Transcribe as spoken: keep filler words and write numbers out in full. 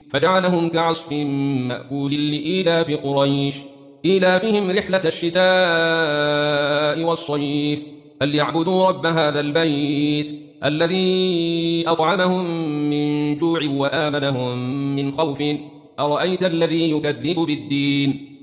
فجعلهم كعصف مأكول لإيلاف قريش إيلافهم رحلة الشتاء والصيف فليعبدوا رب هذا البيت الذي أطعمهم من جوع وآمنهم من خوف أرأيت الذي يكذب بالدين